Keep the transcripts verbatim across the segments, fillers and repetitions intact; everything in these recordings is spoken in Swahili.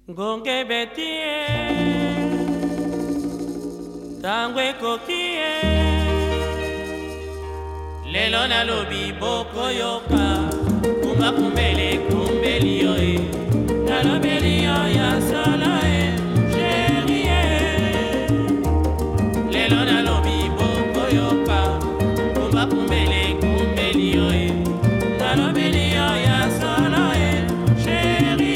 ngonge betie tangwe kokie lelo nalobi bokoyoka kumba kumbele kumbeli yo e nalobeli yo ya solo e chérie lelo nalobi bokoyoka kumba kumbele kumbeli yo e nalobeli yo ya solo e chérie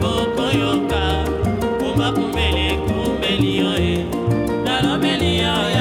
kumbele kumbeli yo e nalobeli yo